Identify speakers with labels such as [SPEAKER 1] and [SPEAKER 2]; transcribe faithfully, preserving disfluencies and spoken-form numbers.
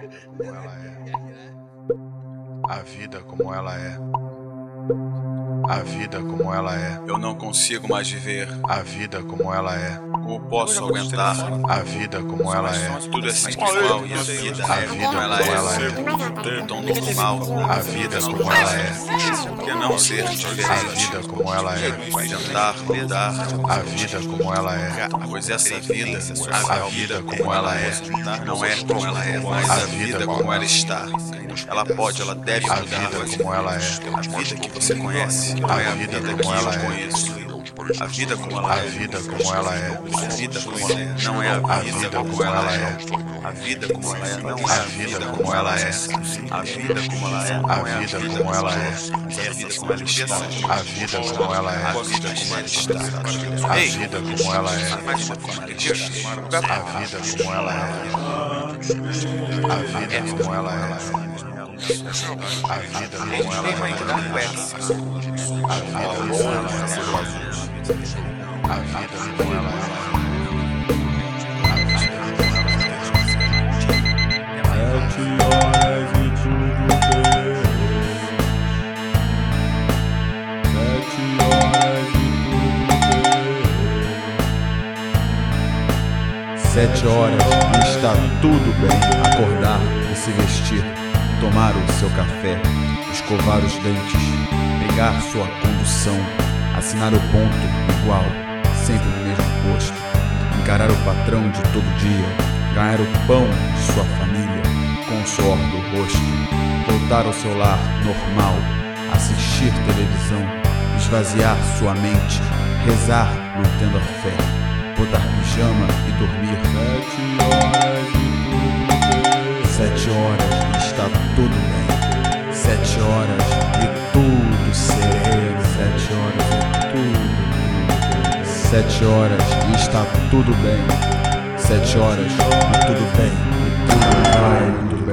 [SPEAKER 1] A vida como ela é. A vida como ela é.
[SPEAKER 2] Eu não consigo mais viver.
[SPEAKER 1] A vida como ela é.
[SPEAKER 2] Como posso aguentar?
[SPEAKER 1] A vida como ela é.
[SPEAKER 2] Tudo é simplesmal e a vida
[SPEAKER 1] A
[SPEAKER 2] é
[SPEAKER 1] vida
[SPEAKER 2] como ela
[SPEAKER 1] como
[SPEAKER 2] é.
[SPEAKER 1] ela é.
[SPEAKER 2] Tão normal.
[SPEAKER 1] A vida como ela é.
[SPEAKER 2] Por que não ser
[SPEAKER 1] A
[SPEAKER 2] diferente?
[SPEAKER 1] vida como ela é.
[SPEAKER 2] Tentar mudar.
[SPEAKER 1] A vida como ela é.
[SPEAKER 2] Pois essa vida, a vida como ela é, não é como ela é, mas a vida como ela está. Ela pode, ela deve
[SPEAKER 1] A
[SPEAKER 2] mudar.
[SPEAKER 1] vida como ela é.
[SPEAKER 2] A vida que você conhece não é a vida que eu conheço. A vida como ela
[SPEAKER 1] A
[SPEAKER 2] é.
[SPEAKER 1] vida como ela é.
[SPEAKER 2] A vida como ela é não é a vida como ela é. A vida como ela é não é a vida como ela é. A vida como ela é não é a vida como ela é. Mas a vida como ela está.
[SPEAKER 1] A vida como ela é.
[SPEAKER 2] A vida como ela está.
[SPEAKER 1] A vida como ela é.
[SPEAKER 2] A vida como ela está.
[SPEAKER 1] A vida como ela é. A vida como ela é. A vida como ela é. A vida como ela é. A vida como ela é.
[SPEAKER 3] Sete horas e está tudo bem. Acordar e se vestir, tomar o seu café, escovar os dentes, pegar sua condução, assinar o ponto igual, sempre no mesmo posto, encarar o patrão de todo dia, ganhar o pão de sua família com o suor do rosto, voltar ao seu lar normal, assistir televisão, esvaziar sua mente, rezar mantendo a fé, botar pijama e dormir. Sete horas e está tudo bem. Sete horas e tudo sereno. Sete horas e tudo, tudo. Sete horas e está tudo bem. Sete horas e tudo bem. E tudo vai. Tudo